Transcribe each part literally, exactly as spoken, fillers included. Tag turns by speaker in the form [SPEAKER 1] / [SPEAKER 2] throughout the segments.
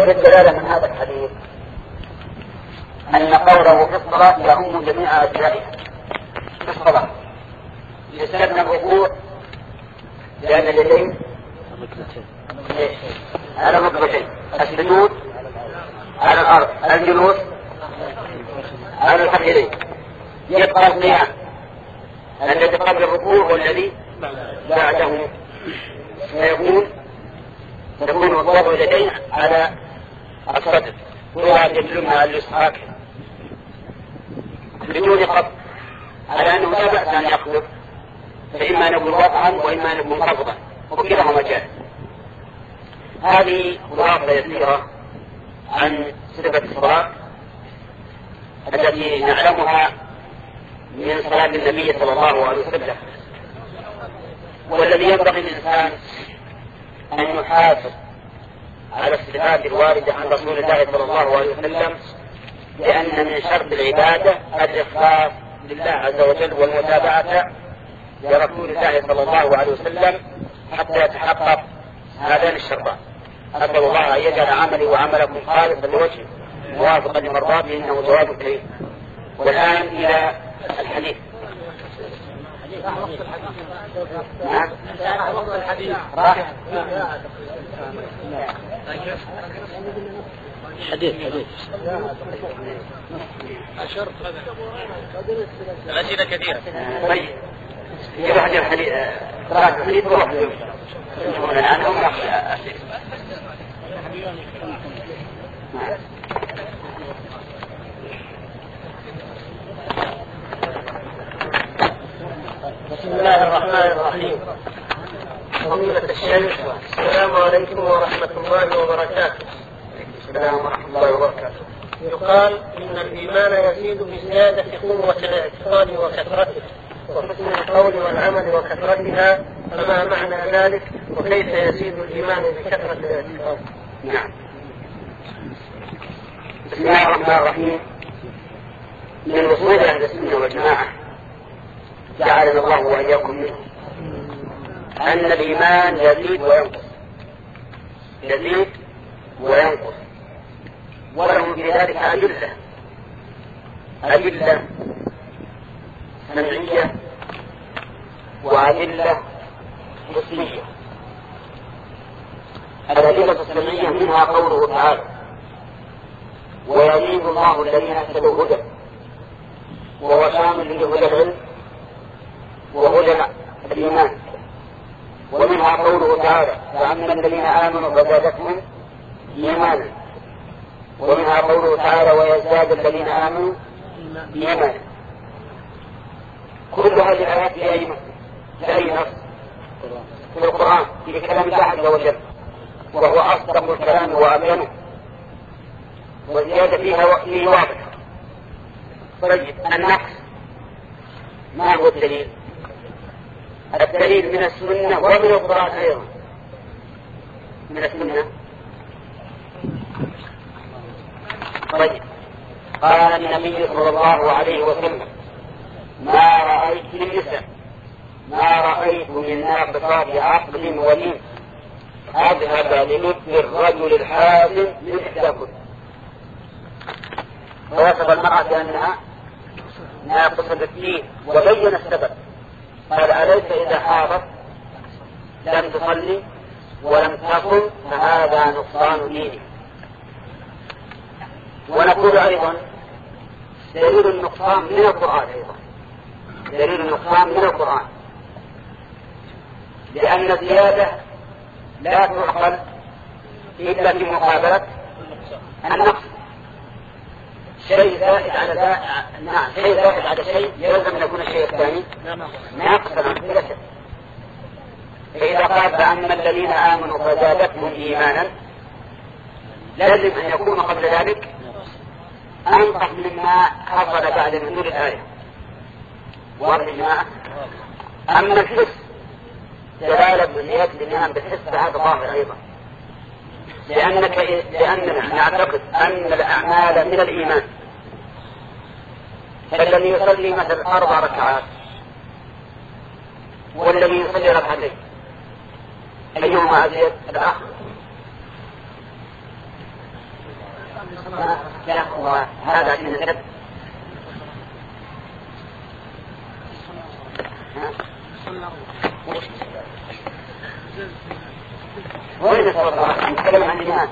[SPEAKER 1] وجه الدلالة من هذا الحديث أن قوله في الصلاة يعم جميع أجزائها في الصلاة، يستثنى الركوع لأن اليدين على الركبتين، السجود على الأرض، الجلوس على الفخذين، يبقى القيام الذي قبل الركوع والذي بعده، فيكون تكون وضع اليدين على الصدر ويعد اليمنى على اليسرى بدون قبض، على أنه لا بأس أن يقبض، فإما نقول وضعا وإما نقول قبضا، وكلاهما جائز. هذه خلاصة يسيرة عن صفة الصلاة التي نعلمها من صلاة النبي صلى الله عليه وسلم، والذي ينبغي للإنسان أن يحافظ على الصفات الواردة عن رسول الله صلى الله عليه وسلم، لأن من شرط العبادة الإخلاص لله عز وجل والمتابعة لرسول الله صلى الله عليه وسلم حتى يتحقق هذان الشرطان. أسأل الله أن يجعل عملي وعملكم خالصا لوجهه موافقا لمرضاته إنه جواب كريم. والآن إلى الحديث. نعم.
[SPEAKER 2] حديث حديث الأسئلة كثيرة.
[SPEAKER 1] طيب يروح الحديث قراءة الحديث روح الآن هم
[SPEAKER 2] بسم الله الرحمن الرحيم. فضيلة الشيخ، السلام عليكم ورحمة الله وبركاته.
[SPEAKER 1] السلام ورحمة الله وبركاته.
[SPEAKER 2] يقال إن الإيمان يزيد بزيادة قوة الاعتقاد وكثرته، وحسن القول والعمل وكثرتها، فما معنى ذلك؟ وكيف يزيد الإيمان بكثرة الاعتقاد؟
[SPEAKER 1] نعم. بسم الله الرحمن الرحيم. من وصول أهل السنة والجماعة جعلنا الله وإياكم منه أن الإيمان يزيد وينقص، يزيد وينقص، ولهم في ذلك أدلة أدلة سمعية وأدلة حسية. الأدلة السمعية منها قوله تعالى: ويزيد الله الذين اهتدوا هدى، وهو شامل لهدى العلم وهدى الإيمان. ومنها قوله تعالى: فأما الذين آمنوا فزادتهم إيمانا. ومنها قوله تعالى: ويزداد الذين آمنوا إيمانا. كل هذه الآيات في أي في أي نص؟ في القرآن، في كلام الله عز وجل، وهو أصدق الكلام وأبينه، والزيادة فيها فيه واضح. طيب النقص ما هو الدليل؟ الدليل من السنة ومن القرآن أيضا. من السنة. طيب قال النبي صلى الله عليه وسلم: ما رأيت النساء ما رأيت من ناقصات عقل ودين أذهب للب الرجل الحازم من إحداكم. ووصف المرأة بأنها ناقصة الدين وبين السبب، قال: أليس إذا حاضت لم تصلي ولم تصم فهذا نقصان دينك. ونقول أيضا: دليل النقصان من القرآن، أيضا دليل النقصان من القرآن، لأن الزيادة لا تعقل إلا في مقابلة النقص. شيء زائد على زائد، نعم شيء زائد على شيء يلزم أن يكون الشيء الثاني ناقصا بلا شك. فإذا قال: فأما الذين آمنوا فزادتهم إيمانا، لازم أن يكون قبل ذلك أنقص مما حصل بعد نزول الآية. واضح يا جماعة؟ أما الحس دلالة بزيادة الإيمان بالحس فهذا ظاهر أيضا، لأنك لأننا نعتقد أن الأعمال من الإيمان. فالذي يصلي مثلا أربع ركعات والذي يصلي ركعتين أيهما أزيد؟ الآخر. لا هو هذا من السبب. وين الصلاة؟ نتكلم عن الإيمان.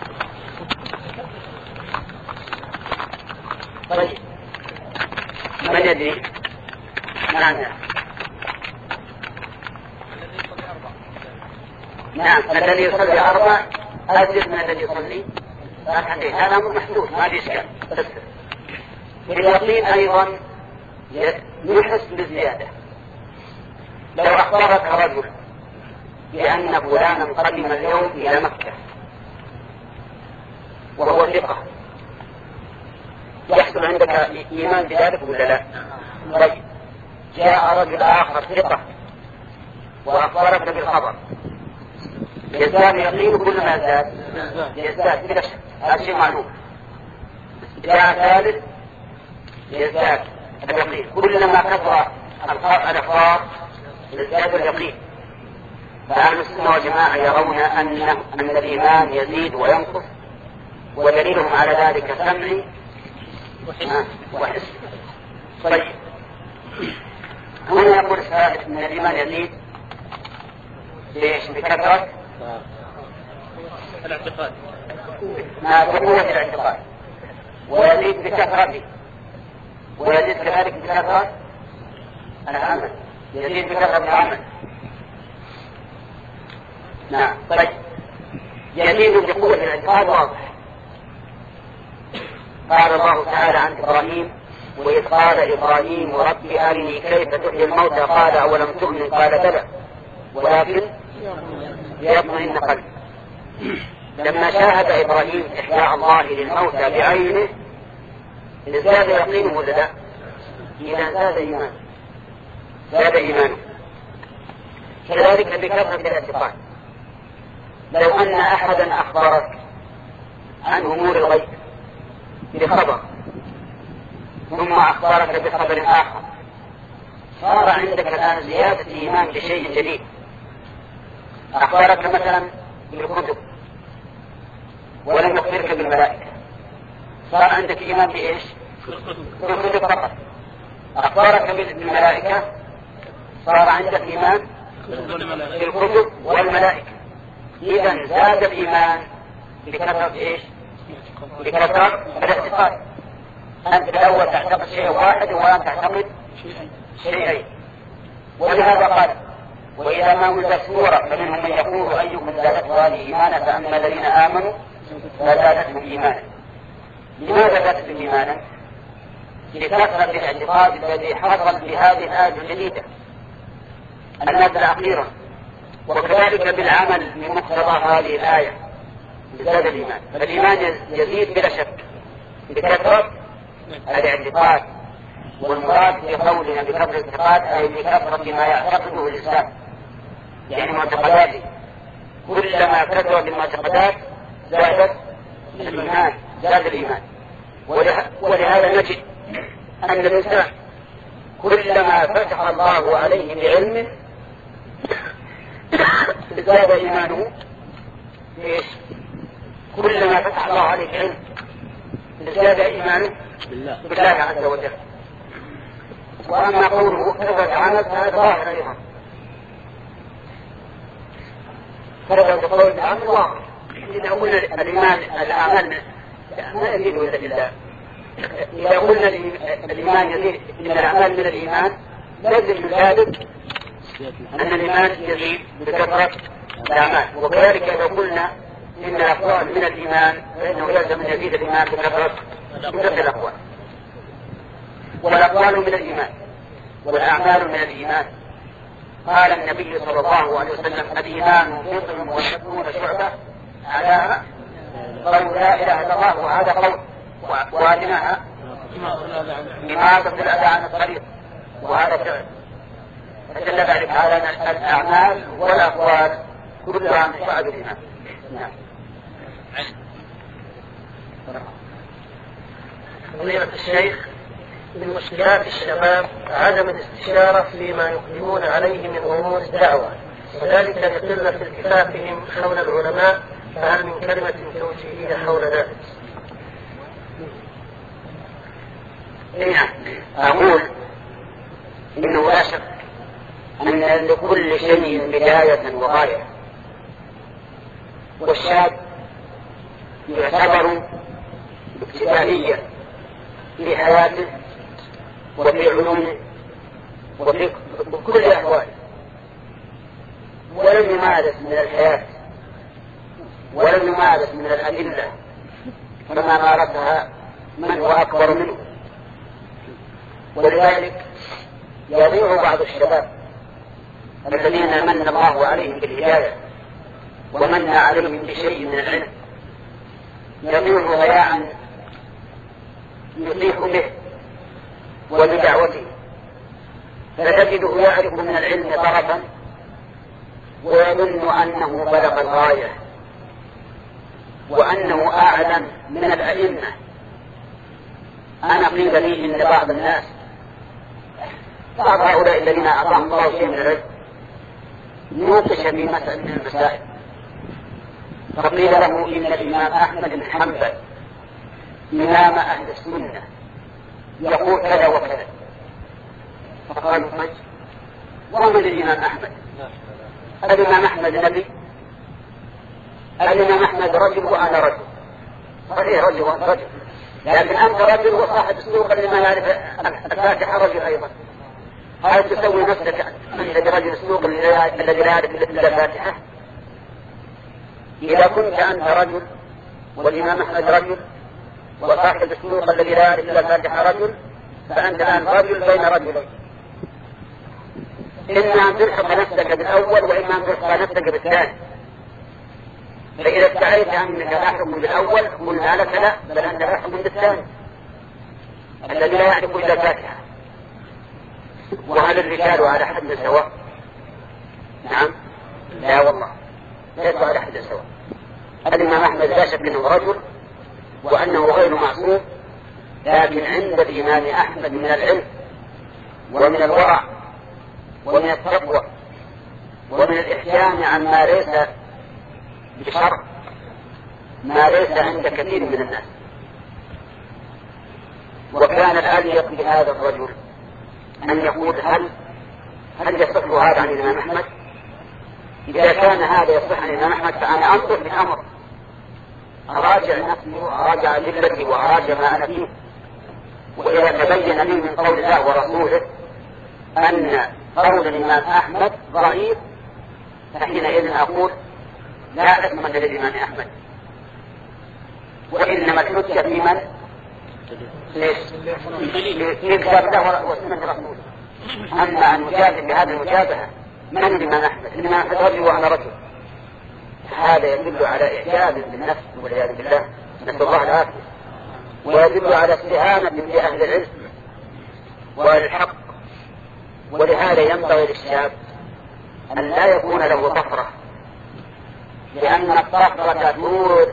[SPEAKER 1] طيب من يدري؟ نعم نعم الذي يصلي أربع أزيد من الذي يصلي ركعتين، هذا أمر محدود ما في إشكال. اليقين أيضا يحس بالزيادة. لو أخبرك رجل بأن فلانا قدم اليوم إلى مكة وهو ثقة، يحصل عندك إيمان بذلك ولا لا؟ طيب جاء رجل آخر ثقة وأخبرك بالخبر، يزداد يقين كل ما زاد يزداد بلا شك، هذا شيء معلوم. جاء ثالث يزداد اليقين، كلما كثر الأخبار يزداد اليقين. فأهل السنة والجماعة يرون أن أن الإيمان يزيد وينقص، ودليلهم على ذلك سمعي وحس. طيب هنا يقول السائل أن الإيمان يزيد ليش؟ بكثرة
[SPEAKER 2] الاعتقاد،
[SPEAKER 1] ما بقوة الاعتقاد، ويزيد بكثرته، ويزيد كذلك بكثرة العمل، يزيد بكثرة العمل. نعم. طيب يزيد بقوة الاعتقاد واضح. قال الله تعالى عن إبراهيم: وإذ قال إبراهيم رب أرني كيف تحيي الموتى قال أولم تؤمن قال بلى ولكن ليطمئن قلبي. لما شاهد إبراهيم إحياء الله للموتى بعينه زاد يقينه ولا لا؟ إذا زاد إيمانه زاد إيمانه. كذلك بكثرة الاعتقاد. لو أن أحدا أخبرك عن أمور الغيب بخبر ثم أخبرك بخبر آخر، صار عندك الآن زيادة إيمان بشيء جديد. أخبرك مثلا بالكتب ولم يخبرك بالملائكة، صار عندك إيمان بإيش؟ بالكتب فقط. أخبرك بالملائكة، صار عندك إيمان بالكتب والملائكة. إذا زاد الإيمان بكثرة إيش؟ بكثرة الاعتقاد. أنت الأول تعتقد شيء واحد والآن تعتقد شيئين. ولهذا قال: وإذا ما أنزلت سورة فمنهم من يقول أيكم زادته هذه إيمانا فأما الذين آمنوا فزادتهم إيمانا. لماذا زادتهم إيمانا؟ لكثرة الاعتقاد الذي حصل بهذه الآية الجديدة النازلة أخيرا، وكذلك بالعمل بمقتضى هذه الآية زاد الإيمان. فالإيمان يزيد بلا شك بكثرة الاعتقاد، والمراد في قولنا بكثرة الاعتقاد أي بكثرة ما يعتقده الإنسان، يعني معتقداته. كلما كثر بالمعتقدات زادت الإيمان زاد الإيمان. ولهذا نجد أن الإنسان كلما فتح الله عليه بعلمه زاد إيمانه. ليش؟ كلما فتح الله عليه بعلم زاد إيمانه بالله عز وجل. وأما قوله كثرة عمل فهذا ظاهر أيضا. كثرة قول العمل واضح. إذا قلنا الإيمان الأعمال ما يزيد إلا بالله. إذا قلنا الإيمان يزيد من الأعمال من الإيمان لازم من ذلك أن الإيمان يزيد بكثرة الأعمال. وكذلك إذا قلنا إن الأقوال من الإيمان فإنه لازم أن يزيد الإيمان بكثرة الأقوال. والأقوال من الإيمان والأعمال من الإيمان. قال النبي صلى الله عليه وسلم: الإيمان بضع وسبعون شعبة على قول لا إله إلا الله، وهذا قول، وأدناها إماطة الأذى عن الطريق، وهذا فعل. فدل ذلك على أن الأعمال والأقوال كلها من شعب الإيمان. نعم.
[SPEAKER 2] فضيلة الشيخ: من مشكلات الشباب عدم الاستشارة فيما يقدمون عليه من أمور الدعوة، وذلك لقلة التفافهم حول العلماء، فهل من كلمة توجيهية حول ذلك؟
[SPEAKER 1] أقول إنه لا شك أن لكل شيء بداية وغاية، والشاب يعتبر ابتدائيا في حياته وفي علومه وفي كل أحواله، ولم يمارس من الحياة ولم يمارس من الأدلة كما مارسها من هو أكبر منه. ولذلك يضيع بعض الشباب الذين من الله عليهم بالهداية ومن عليهم بشيء من العلم، يضيع ضياعا يطيح به وبدعوته، فتجده يعرف من العلم طرفا ويظن أنه بلغ الغاية وأنه أعلم من الأئمة. أنا قيل لي إن بعض الناس، بعض هؤلاء الذين أعطاهم الله شيء من العلم، نوقش في مسألة من المسائل فقيل له إن الإمام أحمد بن حنبل إمام أهل السنة يقول كذا وكذا، فقالوا طيب ومن الإمام أحمد؟ الإمام أحمد نبي؟ الإمام أحمد رجل وأنا رجل، صحيح رجل وأنا رجل، لكن أنت رجل وصاحب السوق اللي ما يعرف الفاتحة رجل أيضا. هل تسوي نفسك أنت برجل السوق الذي لا يعرف إلا الفاتحة؟ إذا كنت أنت رجل والإمام أحمد رجل وصاحب السوق الذي لا يعرف إلا الفاتحة رجل، فأنت الآن رجل بين رجلين، إما أن تلحق نفسك بالأول وإما أن تلحق نفسك بالثاني. فإذا ادعيت أنك لاحق بالأول قلنا لك لا، بل أنت لاحق بالثاني الذي لا يعرف إلا الفاتحة. وهل الرجال على حد سواء؟ نعم، لا والله ليسوا على حد سواء. الإمام أحمد لا شك أنه رجل وأنه غير معصوم، لكن عند الإمام أحمد من العلم ومن الورع ومن التقوى ومن الإحسان عما ليس بشرع ما ليس عند كثير من الناس. وكان الأليق بهذا الرجل أن يقول هل هل يصح هذا عن الإمام أحمد؟ إذا كان هذا يصح عن الإمام أحمد فأنا أنظر بالأمر، أراجع نفسي وأراجع أدلتي وأراجع ما أنا فيه، وإذا تبين لي من قول الله ورسوله أن قول الإمام أحمد ضعيف فحينئذ أقول لا أثمن للإمام أحمد، وإنما الحجة في من؟ في كتاب الله وسنة رسوله. أما أن نجادل بهذه المجابهة من الإمام أحمد؟ الإمام أحمد رجل وأنا رجل، هذا يدل على إعجاب بالنفس والعياذ بالله، نسأل الله العافية، ويدل على استهانة بأهل العلم وأهل الحق. ولهذا ينبغي للشاب أن لا يكون له طفرة، لأن الطفرة تورد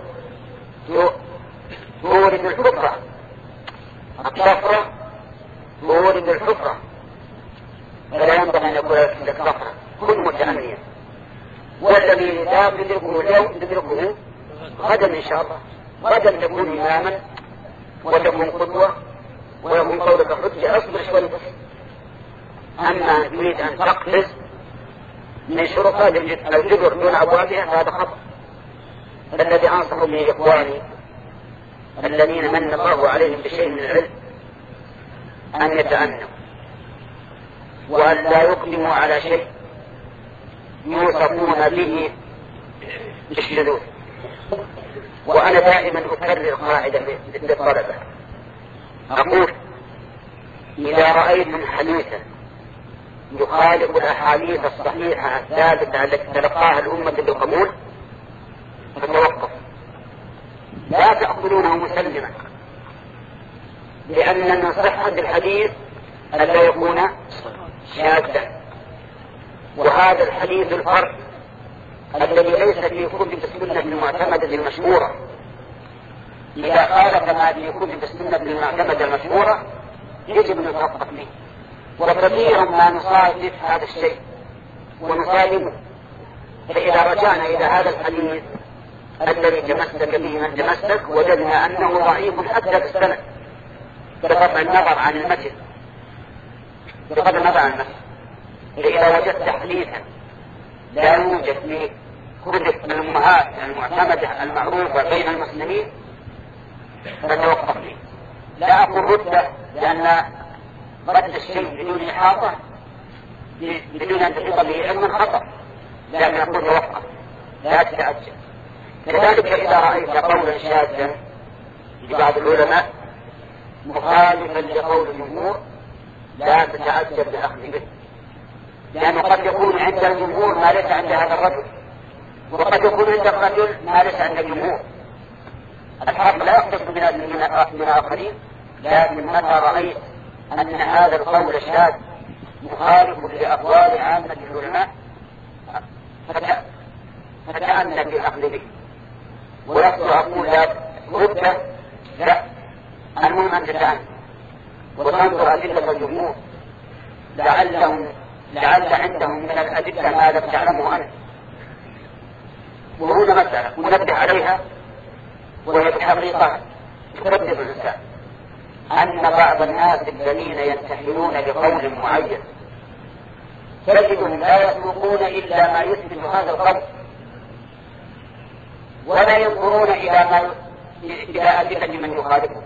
[SPEAKER 1] تورد الحفرة، الطفرة تورد الحفرة، فلا ينبغي أن يكون لك طفرة. كن متأنيا، والذي لا تدركه اليوم تدركه غدا إن شاء الله. غدا تكون إماما وتكون قدوة ويكون قولك حجة. أصبر شوي بس. أما أن تريد أن تقفز من شرطات الجدر دون أبوابها فهذا خطأ. الذي أنصح به إخواني الذين من الله عليهم بشيء من العلم أن يتأنوا وأن لا يقدموا على شيء يوصفون به بالشذوذ. وأنا دائما أكرر قاعدة للطلبة، أقول إذا رأيتم حديثا يخالف الأحاديث الصحيحة الثابتة التي تلقاها الأمة بالقبول فتوقف، لا تأخذونه مسلما، لأن من صحة الحديث ألا يكون شاذا. وهذا الحديث الفرد الذي ليس في كتب السنة المعتمدة المشهورة، إذا خالف ما في كتب السنة المعتمدة المشهورة يجب أن نتوقف به. وكثيرا ما نصادف هذا الشيء ونصادمه، فإذا رجعنا إلى هذا الحديث الذي تمسك به من تمسك وجدنا أنه ضعيف حتى في السند، بغض النظر عن المتن بغض النظر عن المتن. إذا وجدت حديثا لا يوجد في كتب الأمهات المعتمدة المعروفة بين المسلمين فتوقف فيه. لا أقول رده، لأن رد الشيء بدون إحاطة بدون أن تحيط به علما خطأ، لكن أقول توقف لا تتعجل. كذلك إذا رأيت قولا شاذا لبعض العلماء مخالفا لقول الجمهور لا تتعجل بالأخذ به، لأنه قد يكون عند الجمهور ما ليس عند هذا الرجل، وقد يكون عند الرجل ما ليس عند الجمهور. الحق لا يختص من الآخرين، لكن متى رأيت أن هذا القول الشاذ مخالف لأقوال عامة العلماء فتأنى في الأخذ به. ولست أقول لا رده، لا، المهم أن تتأنى وتنظر أدلة الجمهور، لعلهم لعل عندهم من الأدلة ما لم تعلمه أنت. وهنا مسألة ونبه عليها وهي الحقيقة تردد الإنسان، أن بعض الناس الذين ينتحلون لقول معين تجدهم لا يسوقون إلا ما يثبت هذا القول، ولا ينظرون إلى ما إلى أدلة من يخالفه.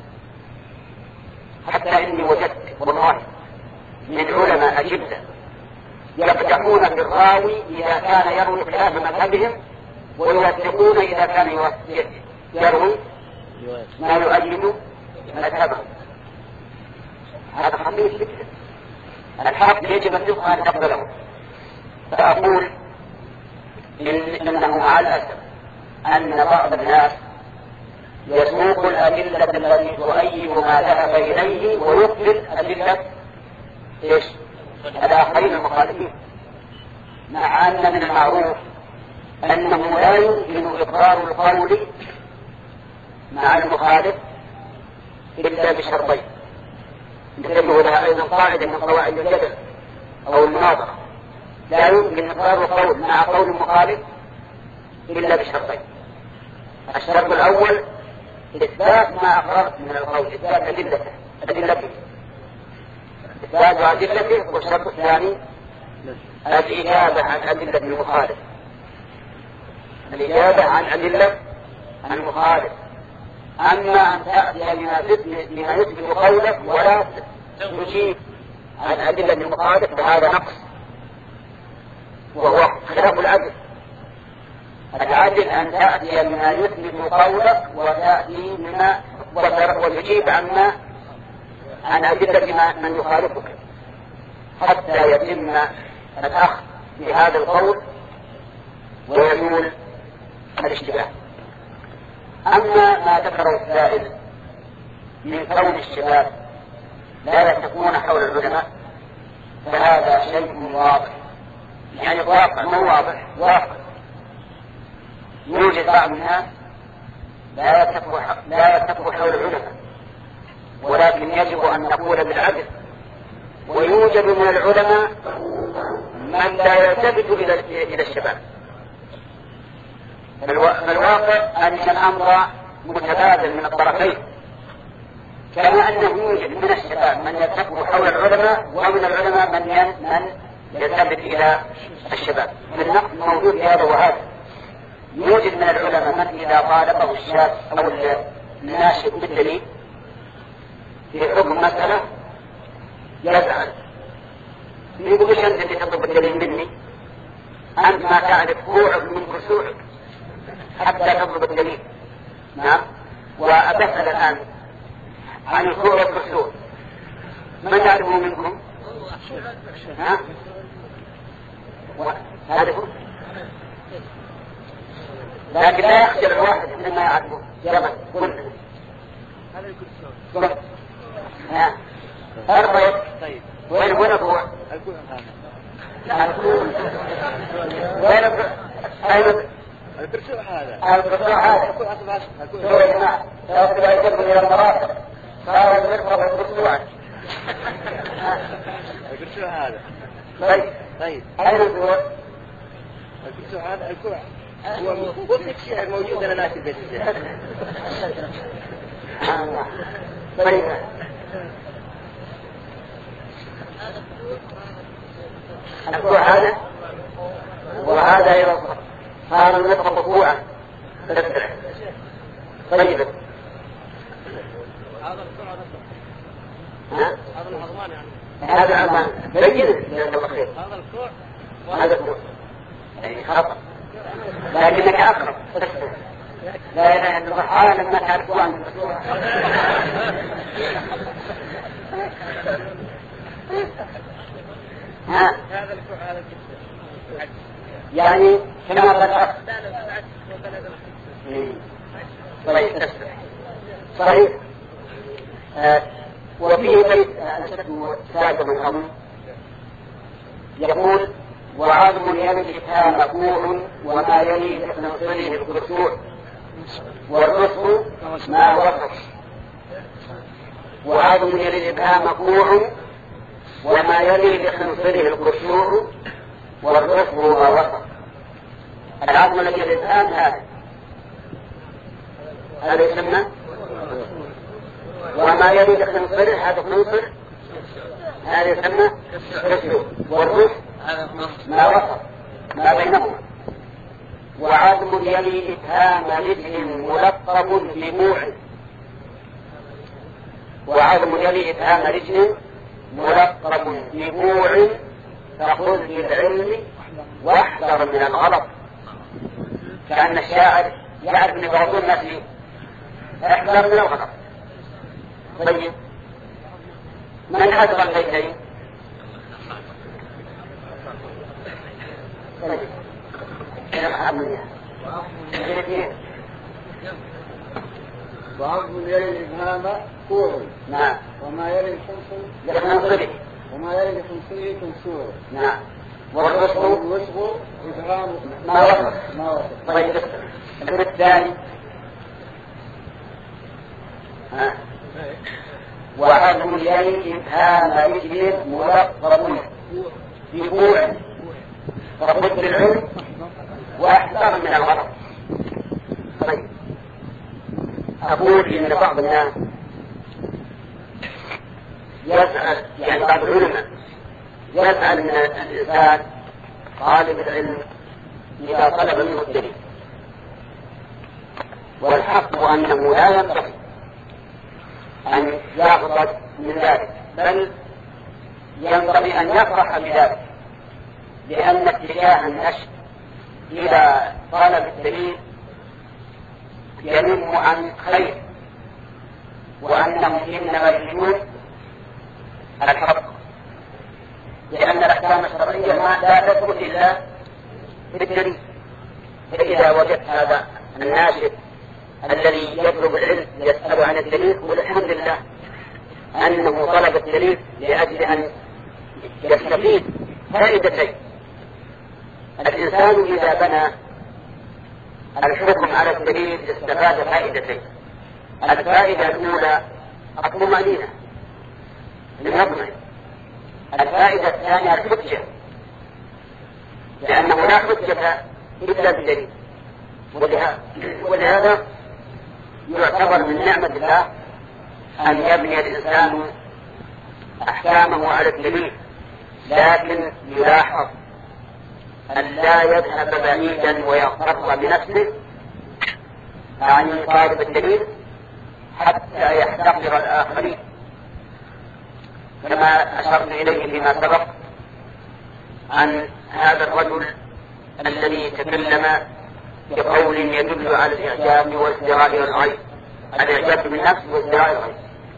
[SPEAKER 1] حتى إني وجدت والله من علماء أجلة يفتحون بالراوي إذا كان يروي خلاف مذهبهم، ويوثقون إذا كان يروي ما يؤيد مذهبهم. هذا خطير جدا. الحق يجب أن يفهم تقبله. فأقول إن إنه مع الأسف أن بعض الناس يسوق الأدلة التي تؤيد ما ذهب إليه ويقبل أدلة إيش؟ الآخرين المخالفين، مع أن من المعروف أنه لا يمكن إقرار القول مع المخالف إلا بشرطين. انتبهوا لها أيضا قاعدة من قواعد الجدل أو المناظرة، لا يمكن إقرار القول مع قول المخالف إلا بشرطين. الشرط الأول إثبات ما أقررت من القول، إثبات أدلته أدلته إثبات أدلته. والشرط الثاني الإجابة عن أدلة المخالف، الإجابة عن أدلة المخالف. أما أن تأتي بما يثبت قولك ولا تجيب عن أدلة المخالف فهذا نقص، وهو خلاف العدل. العدل أن تأتي بما يثبت قولك وتأتي بما وتجيب عما عن أدلة من يخالفك، حتى يتم الأخذ بهذا القول ويزول الاشتباه. أما ما ذكره السائل من كون الشباب لا يتقون حول العلماء فهذا شيء واضح، يعني واقع مو واضح، واقع. يوجد بعض الناس لا يتقوا لا يتقوا حول العلماء، ولكن يجب أن نقول بالعدل. ويوجد من العلماء من لا يلتفت إلى الشباب. فالواقع أن الأمر متبادل من الطرفين، كما أنه يوجد من الشباب من يلتفت حول العلماء، ومن العلماء من من يلتفت إلى الشباب. النقص موجود في هذا وهذا. يوجد من العلماء من إذا طالبه الشاب أو الناشئ بالدليل في حكم مسألة يزعل، يقول ليش أنت تطلب الدليل مني؟ أنت ما تعرف كوعك من كسوعك حتى تطلب الدليل. نعم. وأبسأل الآن عن الكوع والكسوع، من يعرفه منكم؟ ها؟ هذا هو. لكن لا يخجل الواحد مما يعرفه جبل كله.
[SPEAKER 3] هذا الكرسي.
[SPEAKER 1] ها. أربعة.
[SPEAKER 3] طيب.
[SPEAKER 1] وين وين هو؟
[SPEAKER 3] الكوع هذا.
[SPEAKER 1] لا الكوع. وين أيوة.
[SPEAKER 3] الكرسي هذا.
[SPEAKER 1] الكرسي هذا.
[SPEAKER 3] الكوع أصبح.
[SPEAKER 1] الكوع يا جماعة. لا تبغى يجيبوا إلى المرافق. صار المرفق الكرسي.
[SPEAKER 3] الكرسي هذا.
[SPEAKER 1] طيب.
[SPEAKER 3] طيب.
[SPEAKER 1] أين الكوع؟
[SPEAKER 3] الكرسي هذا الكوع. هو كل شيء موجود لنا في البيت.
[SPEAKER 1] طيب الكوع هذا وهذا أيضا صار النطق كوعا. طيب
[SPEAKER 2] هذا الكوع
[SPEAKER 1] ها؟
[SPEAKER 2] هذا العظمان يعني
[SPEAKER 1] هذا عظمان بين الله خير.
[SPEAKER 2] هذا الكوع
[SPEAKER 1] هذا الكوع يعني خطأ لكنك أقرب. لا إله إلا الله عالم ما تعرفوا عن الرسول. ها
[SPEAKER 2] هذا الكوع هذا
[SPEAKER 1] يعني كما قد طيب صحيح. آه وفيه بيت سادة من أظن يقول وعظم يلي مكوع وما يلي نصره الكسوع والرسل ما وصف. وعظم يلي مكوع وما يلي بخنصره الكسوع والرسل ما وصف. العظم الذي الإبهام هذا هذا يسمى وما يلي بخنصره هذا خنصر هذا يسمى كسوع والرسل ما وصف ما بينهما. وعظم يلي إبهام رجل ملقب بموع وعظم يلي إبهام رجل ملقب بموع فخذ بالعلم واحذر من الغلط. كأن الشاعر يعرف أن بعض الناس احذر من الغلط. طيب من حذر البيتين؟
[SPEAKER 3] وعظم يلي الإبهام كوع
[SPEAKER 1] نعم
[SPEAKER 3] وما يلي الخنصر
[SPEAKER 1] لخنصره
[SPEAKER 3] وما يلي لخنصره كنسوع.
[SPEAKER 1] نعم والرسل
[SPEAKER 3] والوسط إبهام
[SPEAKER 1] ما وصف.
[SPEAKER 3] ما وصف.
[SPEAKER 1] طيب الدور الثاني ها وعظم يلي إبهام رجل ملقب بكوع فخذ بالعلم واحذر من الغلط. طيب أقول إن بعض الناس يسأل يعني بعض العلماء يسأل من الإنسان طالب العلم إذا طلب منه الدليل والحق أنه لا ينبغي أن يغضب من ذلك بل ينبغي أن يفرح بذلك لأن اتجاه النشء إلى طلب الدليل ينم عن خير وأنهم إنما يريدون الحق لأن الأحكام الشرعية ما لا تثبت إلا بالدليل. فإذا وجدت هذا الناشئ الذي يطلب العلم يسأل عن الدليل والحمد لله أنه طلب الدليل لأجل أن يستفيد فائدتين. الإنسان إذا بنى الحكم على الدليل استفاد فائدتين. الفائدة الأولى الطمأنينة لنظمه. الفائدة الثانية الحجة لأنه لا حجة إلا بدليل. ولهذا يعتبر من نعمة الله أن يبني الإنسان أحكامه على الدليل لكن يلاحظ أن لا يذهب بعيدا ويغتر بنفسه عن طالب الدليل حتى يحتقر الآخرين كما أشرت إليه فيما سبق عن هذا الرجل الذي تكلم بقول يدل على الإعجاب والازدراء والغيظ. الإعجاب بالنفس والازدراء والغيظ.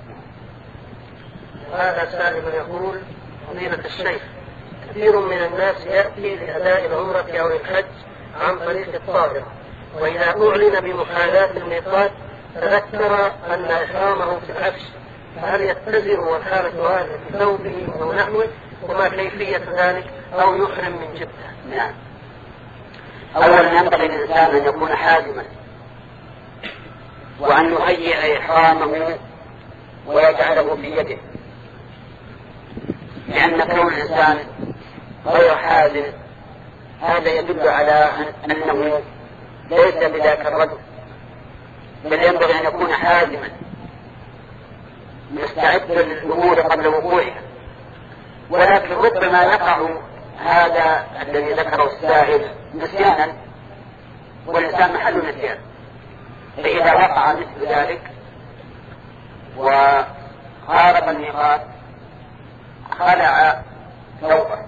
[SPEAKER 2] هذا سالم يقول فضيلة الشيخ كثير من الناس يأتي لأداء العمرة أو الحج عن طريق الطائرة وإذا أعلن بمحاذاة الميقات تذكر أن إحرامه في العفش فهل يتزر والحالة هذه بثوبه أو نحوه وما كيفية ذلك أو يحرم من جدة؟
[SPEAKER 1] نعم. أولا ينبغي الإنسان أن يكون حازما وأن يهيئ إحرامه ويجعله في يده لأن كون الإنسان غير حازم هذا يدل على أنه ليس بذاك الرجل بل ينبغي أن يكون حازما مستعد للأمور قبل وقوعها، ولكن ربما يقع هذا الذي ذكره السائل نسيانا، والإنسان محل نسيان، فإذا وقع مثل ذلك وخالف الميقات خلع ثوبه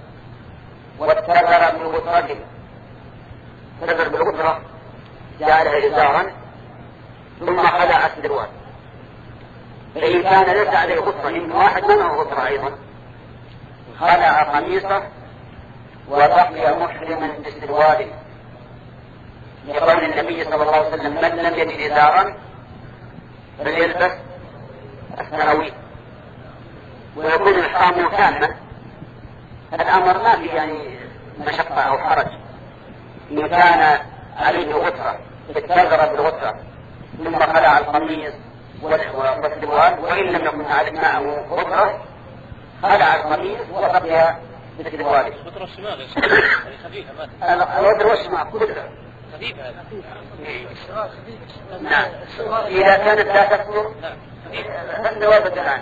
[SPEAKER 1] واتبر بغطرته، تبر بالغطرة جعلها إزارا ثم خلع السروال، فإن كان ليس عليه غطرة، إن واحد منه غطرة أيضا، خلع قميصه وبقي محرما بسرواله، لقول النبي صلى الله عليه وسلم: من لم يجد إزارا فليلبس السراويل. ويكون الإحرام تاما، الأمر ما في يعني مشقة أو حرج. إن كان عليه غطرة اتبر بالغطرة ثم خلع القميص والسروال، وإن لم يكن معه غطرة خلع القميص وبقي بسرواله.
[SPEAKER 4] غطرة الشماغ خفيفة،
[SPEAKER 1] الغطرة والشماغ كلها
[SPEAKER 4] خفيفة.
[SPEAKER 1] نعم، إذا كانت لا تكثر فالنواب الآن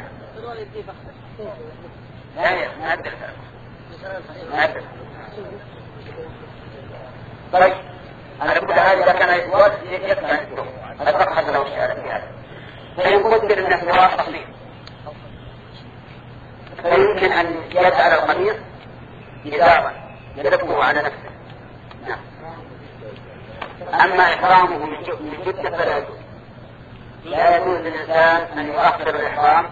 [SPEAKER 1] لا يأدل هذا. طيب أنا أقول هذا إذا كان يتواد يكفى أتبقى حتى لو الشارع في هذا، فإن قدر أن السواء تصليح فيمكن أن يجعل القميص إزارا يلفه على نفسه. نعم. أما إحرامه من جدة فلا يجوز، لا يجوز للإنسان أن يؤخر الإحرام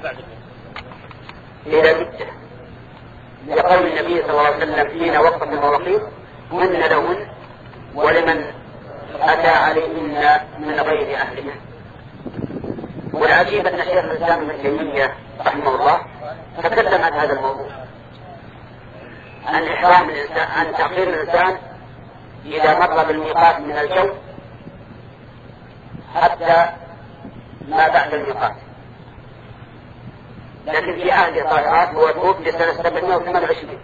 [SPEAKER 1] إلى جدة، لقول النبي صلى الله عليه وسلم: حين وقف المواقيت هن لهن ولمن أتى عليهن من غير أهلها. والعجيب أن شيخ الإسلام ابن تيمية رحمه الله تكلم عن هذا الموضوع، عن إحرام الإنسان، عن تأخير الإنسان إذا مر بالميقات من الجو حتى ما بعد الميقات. لكن في عهد طائرات هو توفي سنة سبعمائة وثمانية وعشرين.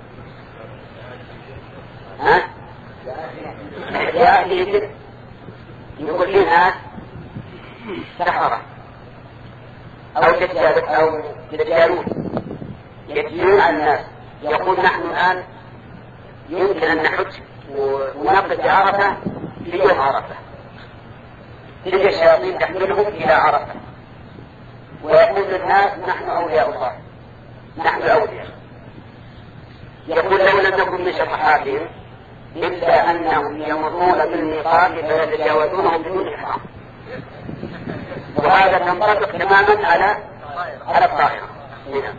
[SPEAKER 1] ها؟ في عهده كده يقول لي ناس سحرة أو دجال أو دجالون يدلون على الناس، يقول: نحن الآن يمكن أن نحج ونقف عرفة في يوم عرفة، تلك الشياطين تحملهم إلى عرفة، ويقول للناس: نحن أولياء الله، نحن الأولياء. يقول: لو لم نكن من شطحاتهم إلا أنهم يمرون بالميقات فيتجاوزونهم بدون إحرام. وهذا تنطبق تماما على على الطائرة. نعم.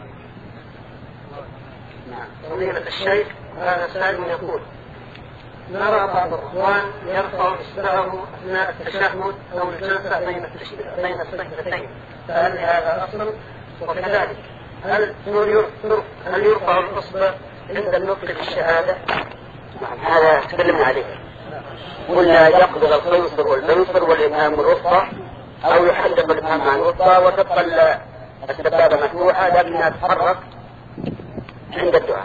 [SPEAKER 2] فضيلة الشيخ، هذا سائل يقول: نرى بعض الإخوان يرفع إصبعه أثناء التشهد أو الجلسة بين بين السجدتين، فهل هذا أصل؟ وكذلك هل هل يرفع الإصبع عند النطق بالشهادة؟
[SPEAKER 1] هذا تكلمنا عليه، قلنا يقبض الخنصر والبنصر والإبهام الوسطى، أو يحدق الإبهام مع الوسطى وتبقى السبابة مفتوحة لكنها تتحرك عند الدعاء.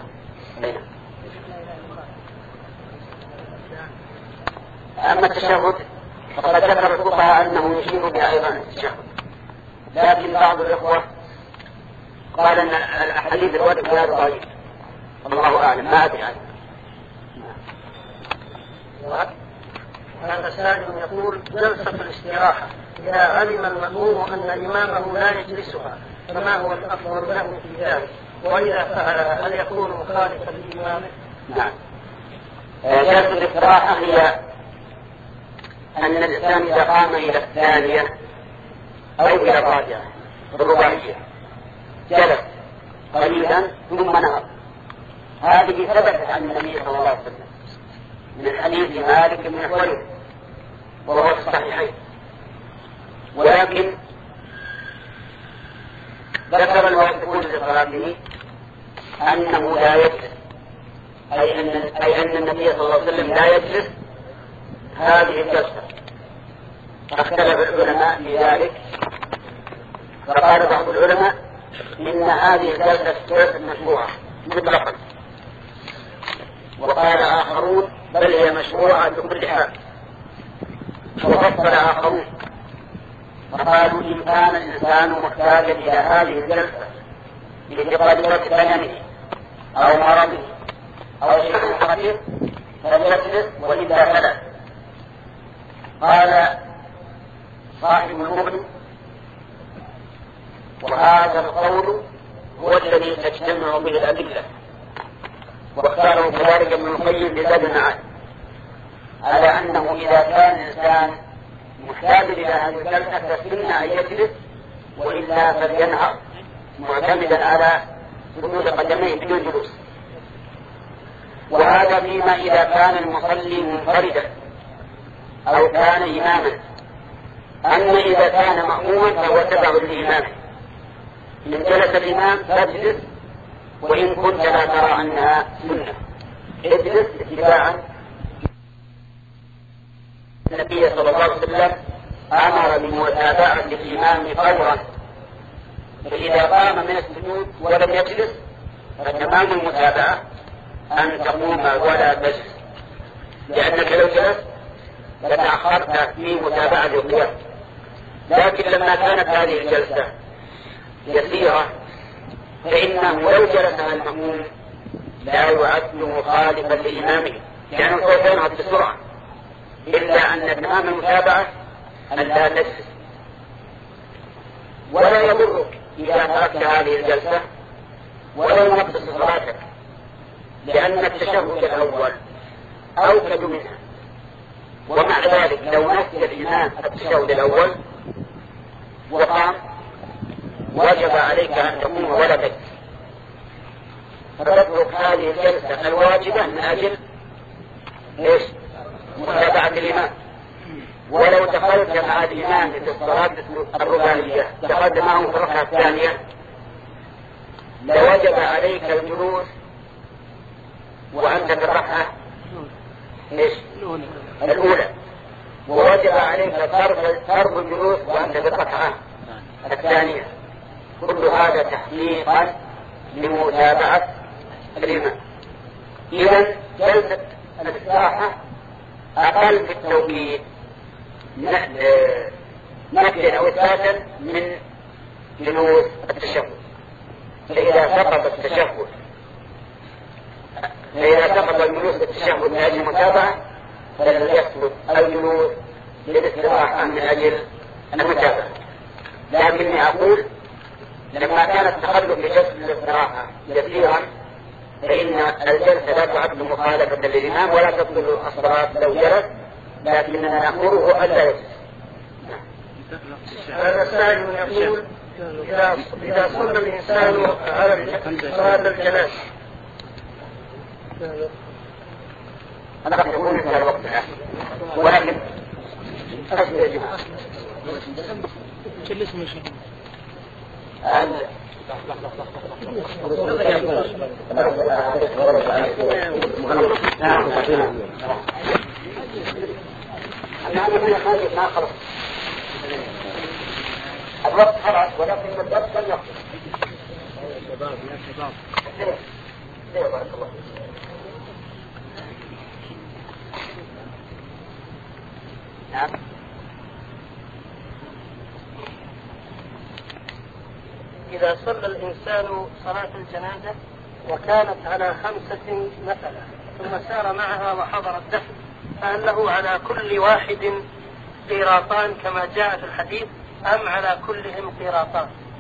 [SPEAKER 1] أما التشهد فقد ذكر الفقهاء أنه يشير بها أيضا التشهد، لكن بعض الإخوة قال أن الأحاديث الواردة في هذا ضعيف، الله أعلم، ما أدري عنه.
[SPEAKER 2] هذا سائل يقول: جلسة الاستراحة إذا علم المأموم أن إمامه لا يجلسها فما هو الأفضل له في ذلك؟ وإذا فعل هل يكون مخالفا لإمامه؟
[SPEAKER 1] نعم. جلسة الاستراحة هي أن الإنسان إذا قام إلى الثانية أو إلى الرابعة الرباعية جلس قليلا ثم نهض. هذه ثبتت عن النبي صلى الله عليه وسلم من الحديث مالك بن حويرث وهو في الصحيحين، ولكن ذكر الموافقون لصلاته أنه لا يجلس، أي أن أي أن النبي صلى الله عليه وسلم لا يجلس هذه الجلسة. فاختلف العلماء في ذلك، فقال بعض العلماء إن هذه الجلسة جلسة مشروعة مطلقا، وقال آخرون بل هي مشروعة بكل حال، وفصل آخرون فقالوا إن كان الإنسان محتاجا إلى هذه الجلسة لتقدر بدنه أو مرضه أو شيء خفيف فليجلس وإلا فلا. قال صاحب المغني وهذا القول هو الذي تجتمع به الأدلة، واختاره كذلك ابن القيم بزاد المعاد على أنه إذا كان الإنسان محتاج إلى هذه الجلسة فسن أن يجلس وإلا فلينهض معتمدا على سدود قدميه بدون جلوس. وهذا فيما إذا كان المصلي منفردا أو كان إماما. أما إذا كان مأموما فهو تبع للإمام، إن جلس الإمام فاجلس وإن كنت لا ترى أنها سنة، اجلس اتباعا. النبي صلى الله عليه وسلم أمر بمتابعة الإمام فورا، فإذا قام من السجود ولم يجلس فتمام المتابعة أن تقوم ولا تجلس، لأنك لو جلست لتأخرت في متابعة القيام. لكن لما كانت هذه الجلسة يسيرة فإنه لو جلسها المأموم لا يعد مخالفا لإمامه، لأنه سوف ينهض بسرعة، إلا أن تمام المتابعة أن لا تجلس. ولا يضرك إذا تركت هذه الجلسة ولا ينقص صلاتك، لأن التشهد الأول أوكد منها. ومع ذلك لو نسي الإمام التشهد الأول وقام وجب عليك أن تقوم ولا تجلس، فتترك هذه الجلسة الواجبة من أجل إيش؟ متابعة الإمام. ولو دخلت مع الإمام في الصلاة الرباعية دخلت معه في الركعة الثانية لوجب عليك الجلوس وأنت في الركعة إيش؟ الأولى، ووجب عليك ترك الجلوس وأنت في الركعة الثانية. كل هذا تحقيقا لمتابعة الإمام. إذن جلسة الاستراحة أقل في التوقيت نقلا أو إثباتا من جلوس التشهد. فإذا سقط التشهد فإذا سقط الجلوس التشهد من أجل المتابعة فلن يسقط الجلوس للاستراحة من أجل المتابعة. لكني أقول لما كان التخلف بجلسة الاستراحة يسيرا فإن الجلسة لا تعد مخالفة للإمام ولا تبطل الصلاة لو جلس، لكننا نأمره ألا يجلس.
[SPEAKER 2] هذا سائل يقول إذا إذا صلى الإنسان على صلاة الجنازة.
[SPEAKER 1] أنا قد أقول مثل الوقت ولكن أصل يا جماعة
[SPEAKER 2] جلس من شيء
[SPEAKER 1] الوقت خلاص ولكن الدرس لم يخلص.
[SPEAKER 2] شباب يا شباب
[SPEAKER 1] بارك الله. نعم.
[SPEAKER 2] إذا صلى الإنسان صلاة الجنازة وكانت على خمسة مثلا ثم سار معها وحضر الدفن فهل له على كل واحد قيراطان كما جاء في الحديث أم على كلهم قيراطان؟